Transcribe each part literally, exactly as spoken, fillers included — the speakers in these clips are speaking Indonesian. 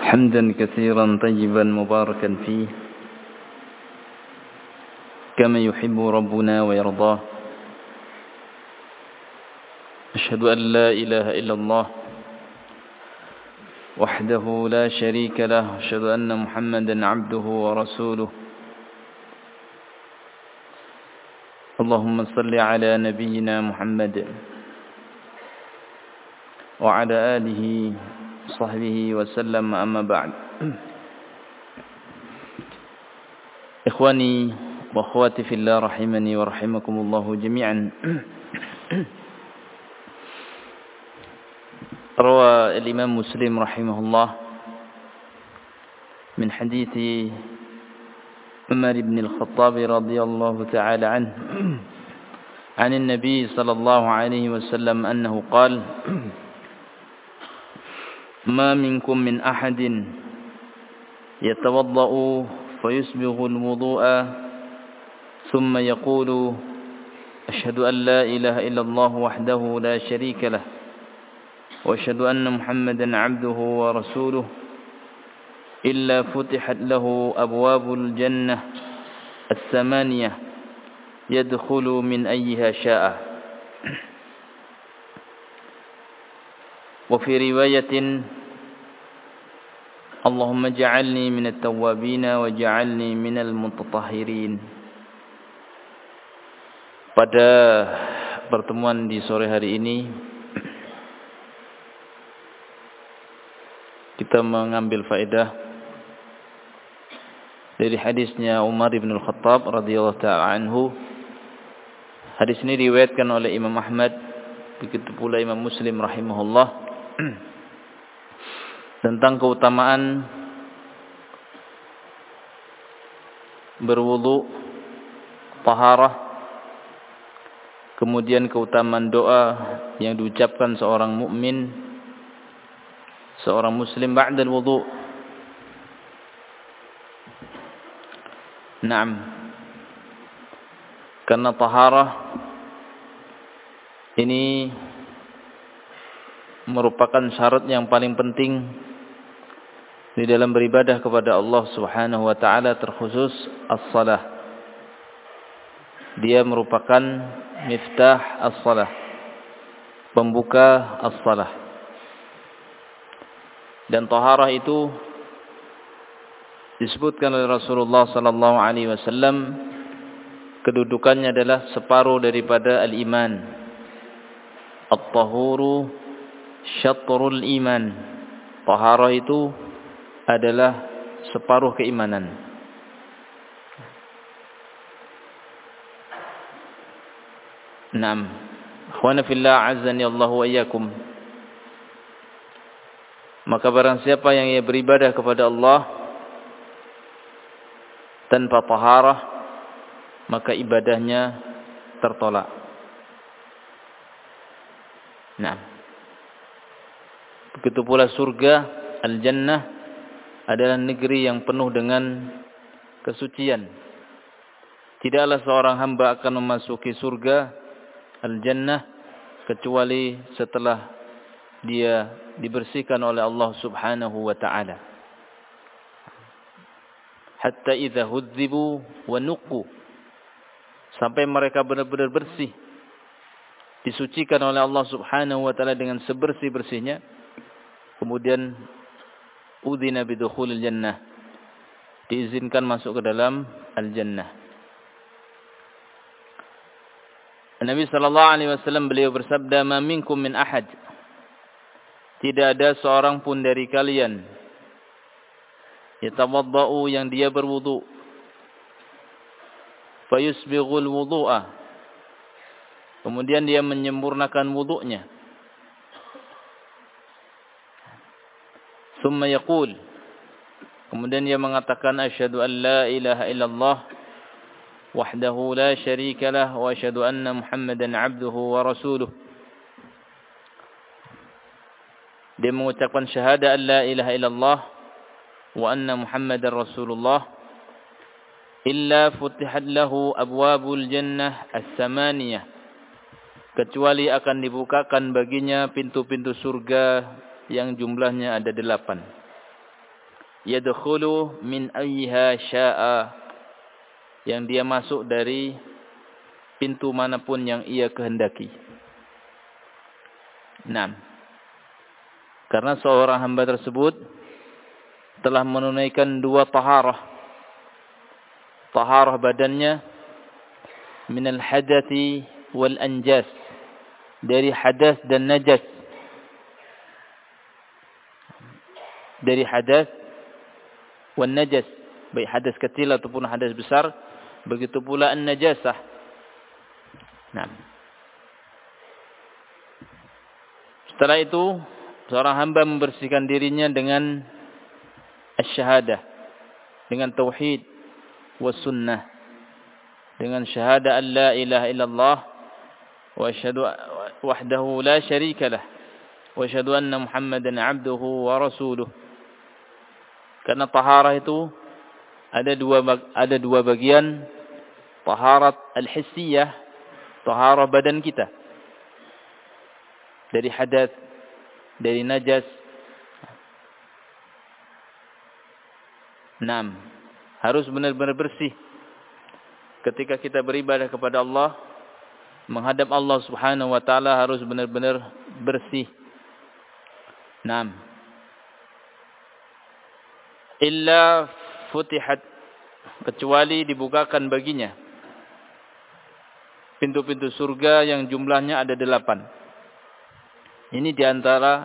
حمدا كثيرا طيبا مباركا فيه كما يحب ربنا ويرضاه. أشهد أن لا إله إلا الله وحده لا شريك له، أشهد أن محمدا عبده ورسوله. اللهم صل على نبينا محمد وعلى آله وصحبه وسلم، أما بعد. إخواني وأخواتي في الله رحمني ورحمكم الله جميعا. روى الإمام مسلم رحمه الله من حديث عمر بن الخطاب رضي الله تعالى عنه عن النبي صلى الله عليه وسلم أنه قال: ما منكم من أحد يتوضأ فيسبغ الوضوء ثم يقول: أشهد أن لا إله إلا الله وحده لا شريك له وأشهد أن محمدا عبده ورسوله، إلا فتحت له أبواب الجنة الثمانية يدخل من أيها شاء. وفي رواية: اللهم اجعلني من التوابين واجعلني من المتطهرين. Pada pertemuan di sore hari ini kita mengambil faedah dari hadisnya Umar bin Al-Khattab radhiyallahu ta'ala anhu. Hadis ini diriwayatkan oleh Imam Ahmad, begitu pula Imam Muslim rahimahullah, tentang keutamaan berwudu, taharah, kemudian keutamaan doa yang diucapkan seorang mukmin, seorang muslim ba'da al-wudu. Naam. Karena taharah ini merupakan syarat yang paling penting di dalam beribadah kepada Allah Subhanahu wa taala, terkhusus as-salah. Dia merupakan miftah as-salah, pembuka as-salah. Dan taharah itu disebutkan oleh Rasulullah sallallahu alaihi wasallam, kedudukannya adalah separuh daripada al-iman. At-tahuru syatrul iman. Taharah itu adalah separuh keimanan. Naam. Ikhwana fillah, azzani Allah wa iyyakum. Maka barang siapa yang ia beribadah kepada Allah tanpa taharah, maka ibadahnya tertolak. Nah, begitu pula surga, al-jannah, adalah negeri yang penuh dengan kesucian. Tidaklah seorang hamba akan memasuki surga, al-jannah, kecuali setelah dia dibersihkan oleh Allah Subhanahu wa ta'ala. Hatta idza hudzibu wa nuqqu, sampai mereka benar-benar bersih, disucikan oleh Allah Subhanahu wa ta'ala dengan sebersih-bersihnya, kemudian udzina bidukhulil jannah, diizinkan masuk ke dalam al-jannah. Nabi sallallahu alaihi wasallam beliau bersabda, "Ma minkum min ahad." Tidak ada seorang pun dari kalian yatawaddau, yang dia berwudu, fayusbighul wudu'a, kemudian dia menyempurnakan wudunya, thumma yaqul, kemudian dia mengatakan, asyhadu an la ilaha illallah wahdahu la syarika lah wa asyhadu anna muhammadan abduhu wa rasuluh. Dia mengucapkan syahadah an la ilaha illallah wa anna muhammadar rasulullah, illa futihat lahu abwabul jannah as-samaniyah, kecuali akan dibukakan baginya pintu-pintu surga yang jumlahnya ada delapan. yadkhulu min ayyiha syaa, yang dia masuk dari pintu manapun yang ia kehendaki. Naam. Karena seorang hamba tersebut telah menunaikan dua taharah. Taharah badannya minal hadathi wal anjas, dari hadas dan najas. Dari hadas wan najas, baik hadas kecil ataupun hadas besar, begitu pula an-najasah. Nah, setelah itu seorang hamba membersihkan dirinya dengan asy-syahadah, dengan tauhid was sunnah, dengan syahadah an la ilaha illallah wa asyhadu wahdahu la syarika lah wa asyhadu anna Muhammadan abduhu wa rasuluh. Karena taharah itu ada dua ada dua bagian, taharat al-hissiyah, taharah badan kita dari hadas, dari najas. Naam, harus benar-benar bersih. Ketika kita beribadah kepada Allah, menghadap Allah Subhanahu wa taala harus benar-benar bersih. Naam. Illa futihat, kecuali dibukakan baginya pintu-pintu surga yang jumlahnya ada delapan. Ini diantara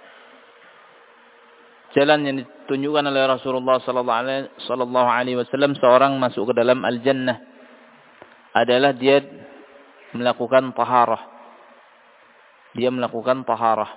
jalan yang ditunjukkan oleh Rasulullah sallallahu alaihi wasallam seorang masuk ke dalam al-jannah adalah dia melakukan taharah. Dia melakukan taharah.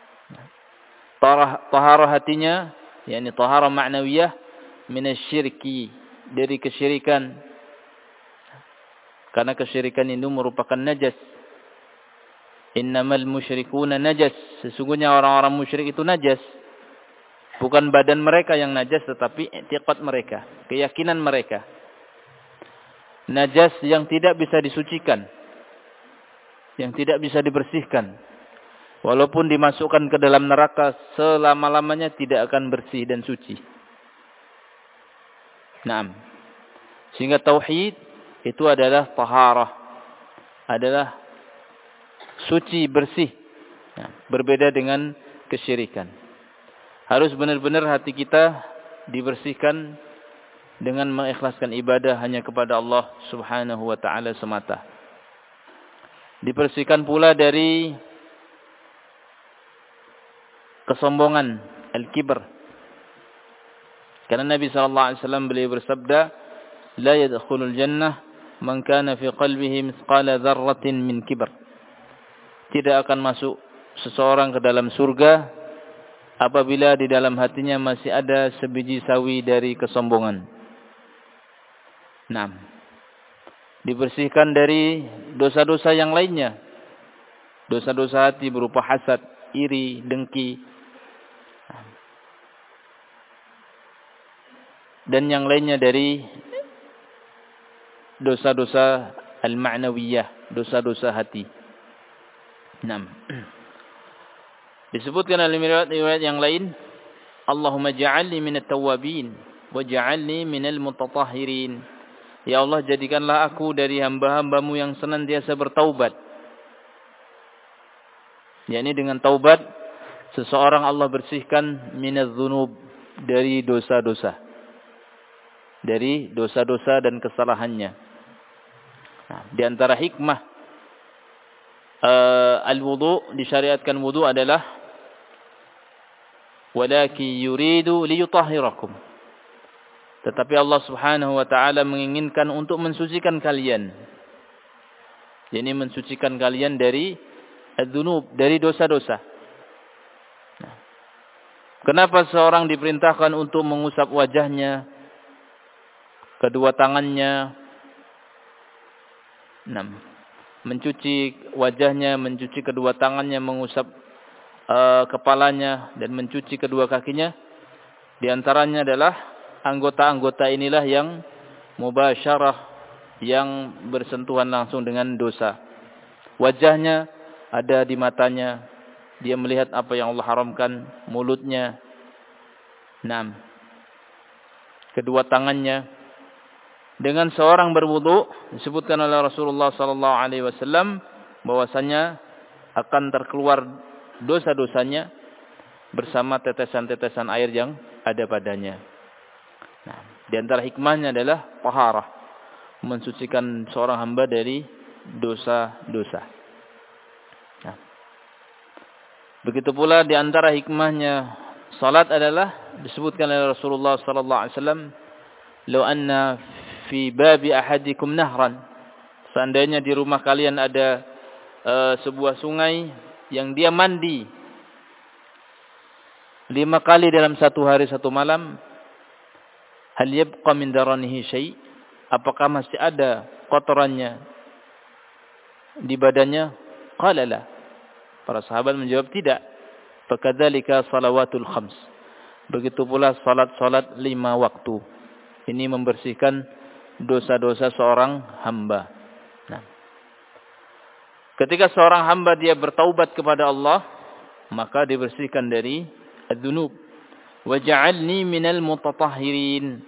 Taharah hatinya, yakni taharah ma'nawiyah minasyirki, dari kesyirikan. Karena kesyirikan itu merupakan najas. Innamal musyrikuna najas. Sesungguhnya orang-orang musyrik itu najas. Bukan badan mereka yang najas, tetapi i'tiqad mereka, keyakinan mereka. Najas yang tidak bisa disucikan, yang tidak bisa dibersihkan. Walaupun dimasukkan ke dalam neraka, selama-lamanya tidak akan bersih dan suci. Naam. Sehingga tauhid itu adalah taharah, adalah suci, bersih. Nah, berbeda dengan kesyirikan. Harus benar-benar hati kita dibersihkan dengan mengikhlaskan ibadah hanya kepada Allah Subhanahu wa taala semata. Dibersihkan pula dari kesombongan, al-kibr. Karena Nabi sallallahu alaihi wasallam beliau bersabda, "La yadkhulul jannah man kana fi qalbihi mithqala dzarratin min kibr." Tidak akan masuk seseorang ke dalam surga apabila di dalam hatinya masih ada sebiji sawi dari kesombongan. enam. Dibersihkan dari dosa-dosa yang lainnya. Dosa-dosa hati berupa hasad, iri, dengki, dan yang lainnya dari dosa-dosa al-ma'nawiyah, dosa-dosa hati. enam. Disebutkan dalam riwayat yang lain, Allahumma ja'alni minat tawwabin wa ja'alni minal mutatahhirin. Ya Allah, jadikanlah aku dari hamba-hambamu yang senantiasa bertaubat. yakni dengan taubat seseorang Allah bersihkan minadz dzunub, dari dosa-dosa. Dari dosa-dosa dan kesalahannya. Nah, di antara hikmah uh, al-wudu, disyariatkan wudu adalah walakin yuridu liyutahhirakum. Tetapi Allah Subhanahu wa taala menginginkan untuk mensucikan kalian. Yakni mensucikan kalian dari adzunub, dari dosa-dosa. Nah, kenapa seorang diperintahkan untuk mengusap wajahnya, kedua tangannya, enam, mencuci wajahnya, mencuci kedua tangannya, mengusap uh, kepalanya dan mencuci kedua kakinya? Di antaranya adalah anggota-anggota inilah yang mubasyarah, yang bersentuhan langsung dengan dosa. Wajahnya ada di matanya, dia melihat apa yang Allah haramkan, mulutnya. enam. kedua tangannya. Dengan seorang berwudu, disebutkan oleh Rasulullah sallallahu alaihi wasallam bahwasanya akan terkeluar dosa-dosanya bersama tetesan-tetesan air yang ada padanya. Nah, di antara hikmahnya adalah taharah, mensucikan seorang hamba dari dosa-dosa. Nah, begitu pula di antara hikmahnya salat adalah disebutkan oleh Rasulullah sallallahu alaihi wasallam, "Law anna fi babi ahadikum nahran." Seandainya di rumah kalian ada uh, sebuah sungai yang dia mandi lima kali dalam satu hari satu malam, hal yabqa min daranihi syai'? Apakah masih ada kotorannya di badannya? Qala la. Para sahabat menjawab tidak. Fakadzalika salawatul khams. Begitu pula salat-salat lima waktu. Ini membersihkan dosa-dosa seorang hamba. Nah, ketika seorang hamba dia bertaubat kepada Allah, maka dibersihkan dari ad-dunub. Waj'alni minal mutatahhirin.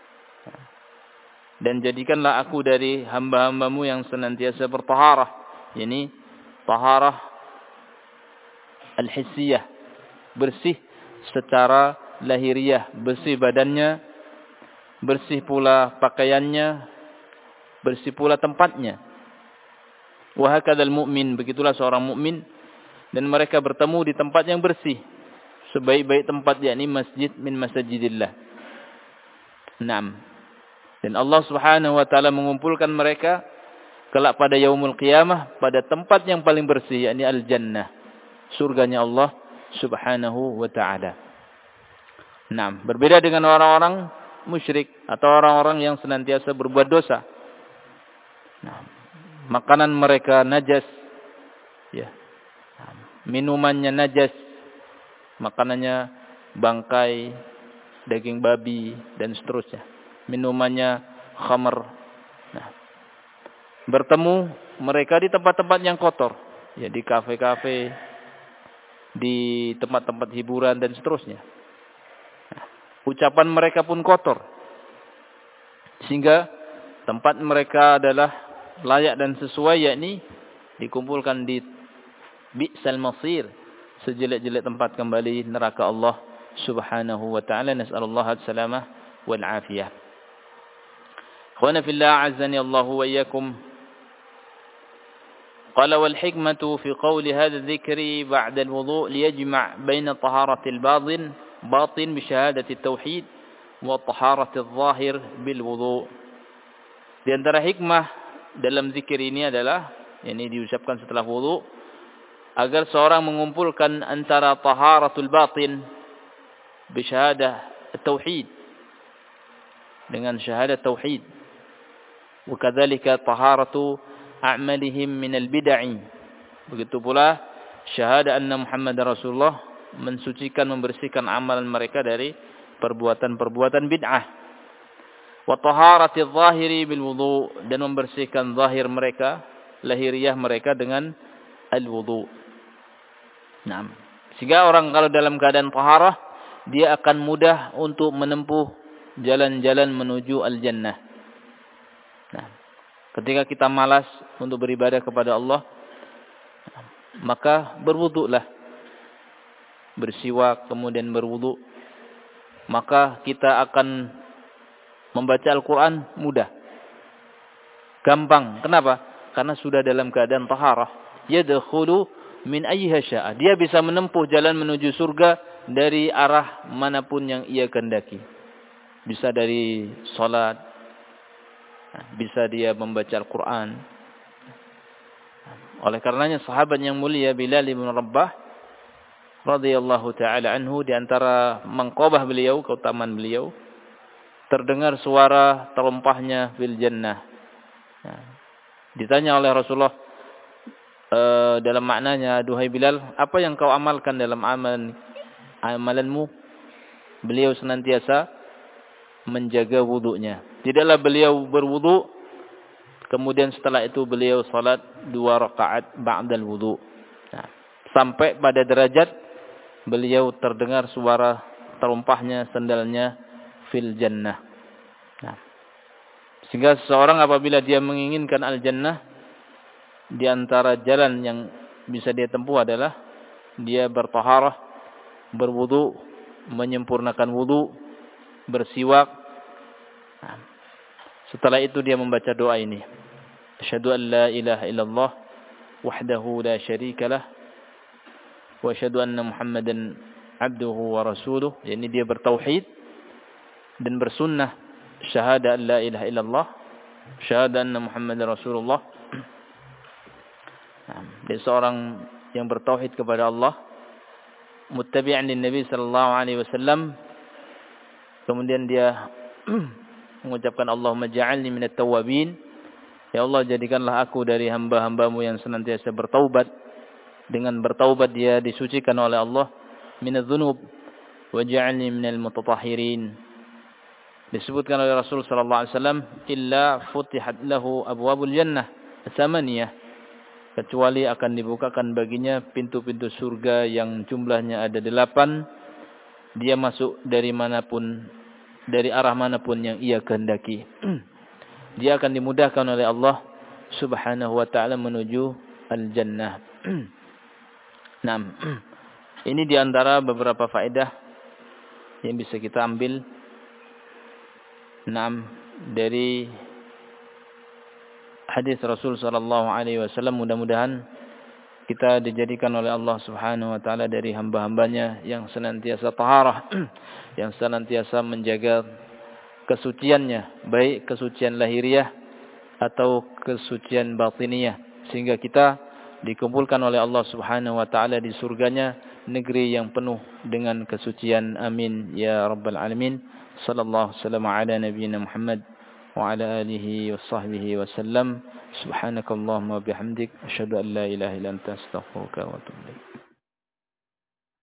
Dan jadikanlah aku dari hamba-hambamu yang senantiasa bertaharah. Yani taharah al-hissiyah, bersih secara lahiriah, bersih badannya, bersih pula pakaiannya, bersih pula tempatnya. Wa hakadzal mu'min, begitulah seorang mukmin, dan mereka bertemu di tempat yang bersih, sebaik-baik tempat, yakni masjid min masajidillah. Naam. Dan Allah Subhanahu wa taala mengumpulkan mereka kelak pada yaumul qiyamah pada tempat yang paling bersih, yakni al-jannah, surganya Allah Subhanahu wa taala. Naam, berbeda dengan orang-orang musyrik atau orang-orang yang senantiasa berbuat dosa. Nah, makanan mereka najas, ya. Minumannya najas, makanannya bangkai, daging babi dan seterusnya. Minumannya khamr. Nah, bertemu mereka di tempat-tempat yang kotor, ya, di kafe-kafe, di tempat-tempat hiburan dan seterusnya. Nah, ucapan mereka pun kotor, sehingga tempat mereka adalah layak dan sesuai, yakni dikumpulkan di bi'sal masir, sejelek-jelek tempat kembali, neraka Allah Subhanahu wa taala. Nas'alullah as-salamah wal afiyah. Ikhwana fillah, a'azzani Allah wa iyyakum. Qala wal hikmatu fi qawli hadha adh-dhikri ba'da al-wudu' liyajma' baina taharati al-batin batin bi syahadati at-tauhid wa taharati adh-dhahir bil wudu'. Di antara hikmah dalam zikir ini adalah, ini diucapkan setelah wudu, agar seorang mengumpulkan antara taharatul batin bi syahadah at-tauhid, dengan syahadat tauhid, wa kadzalika taharatu a'malihim min al-bid'ah. Begitu pula syahadah anna Muhammadar Rasulullah, mensucikan, membersihkan amalan mereka dari perbuatan-perbuatan bid'ah. Wa taharati adh-dhahiri bil wudu', dan membersihkan zahir mereka, lahiriah mereka dengan al-wudu'. Nah, sehingga orang kalau dalam keadaan taharah, dia akan mudah untuk menempuh jalan-jalan menuju al-jannah. Nah, ketika kita malas untuk beribadah kepada Allah, maka berwudulah, bersiwak, kemudian berwudu, maka kita akan membaca Al-Quran mudah, gampang. Kenapa? Karena sudah dalam keadaan taharah. Yadkhulu min ayyiha syaa. Dia bisa menempuh jalan menuju surga dari arah manapun yang ia kehendaki. Bisa dari salat, bisa dia membaca Al-Quran. Oleh karenanya sahabat yang mulia Bilal bin Rabah radhiyallahu taala anhu, di antara mangqabah beliau, keutamaan beliau, terdengar suara terompahnya fil jannah. Nah, ditanya oleh Rasulullah e, dalam maknanya, duhai Bilal, apa yang kau amalkan dalam amalan amalanmu? Beliau senantiasa menjaga wudunya. Tidaklah beliau berwudu kemudian setelah itu beliau salat dua rakaat ba'dal wudu. Nah, sampai pada derajat beliau terdengar suara terompahnya sandalnya fil jannah. Sehingga seseorang apabila dia menginginkan al-jannah, di antara jalan yang bisa dia tempuh adalah dia bertaharah, berwudu, menyempurnakan wudu, bersiwak. Setelah itu dia membaca doa ini. Asyhadu an la ilaha illallah wahdahu la syarika lah wa asyhadu anna Muhammadan abduhu wa rasuluh. Yani dia bertauhid dan bersunnah syahada an la ilaha illallah, syahada anna Muhammadan Rasulullah. Dia seorang yang bertauhid kepada Allah, muttabi'an lin Nabi sallallahu alaihi wasallam. Kemudian dia mengucapkan Allahumma ja'alni minat tawwabin. Ya Allah, jadikanlah aku dari hamba-hambamu yang senantiasa bertaubat. Dengan bertaubat dia disucikan oleh Allah minadz dzunub wa ja'alni minal mutatahhirin. Disebutkan oleh Rasul sallallahu alaihi wasallam, illa futihat lahu abwabul jannah tsamaniyah, kecuali akan dibukakan baginya pintu-pintu surga yang jumlahnya ada delapan. Dia masuk dari manapun, dari arah manapun yang ia kehendaki. Dia akan dimudahkan oleh Allah subhanahu wa ta'ala menuju al-jannah. Nah, ini diantara beberapa faedah yang bisa kita ambil nah, dari hadis Rasul sallallahu alaihi wasallam. Mudah-mudahan kita dijadikan oleh Allah Subhanahu wa taala dari hamba-hambanya yang senantiasa taharah, yang senantiasa menjaga kesuciannya, baik kesucian lahiriah atau kesucian batiniyah, sehingga kita dikumpulkan oleh Allah Subhanahu wa taala di surganya, negeri yang penuh dengan kesucian. Amin ya rabbal alamin. Sallallahu wasallam ala nabiyyina Muhammad wa ala alihi wa sahbihi wa sallam. Subhanakallahumma wa bihamdik asyhadu an la ilaha illa anta astaghfiruka wa atubu ilaik.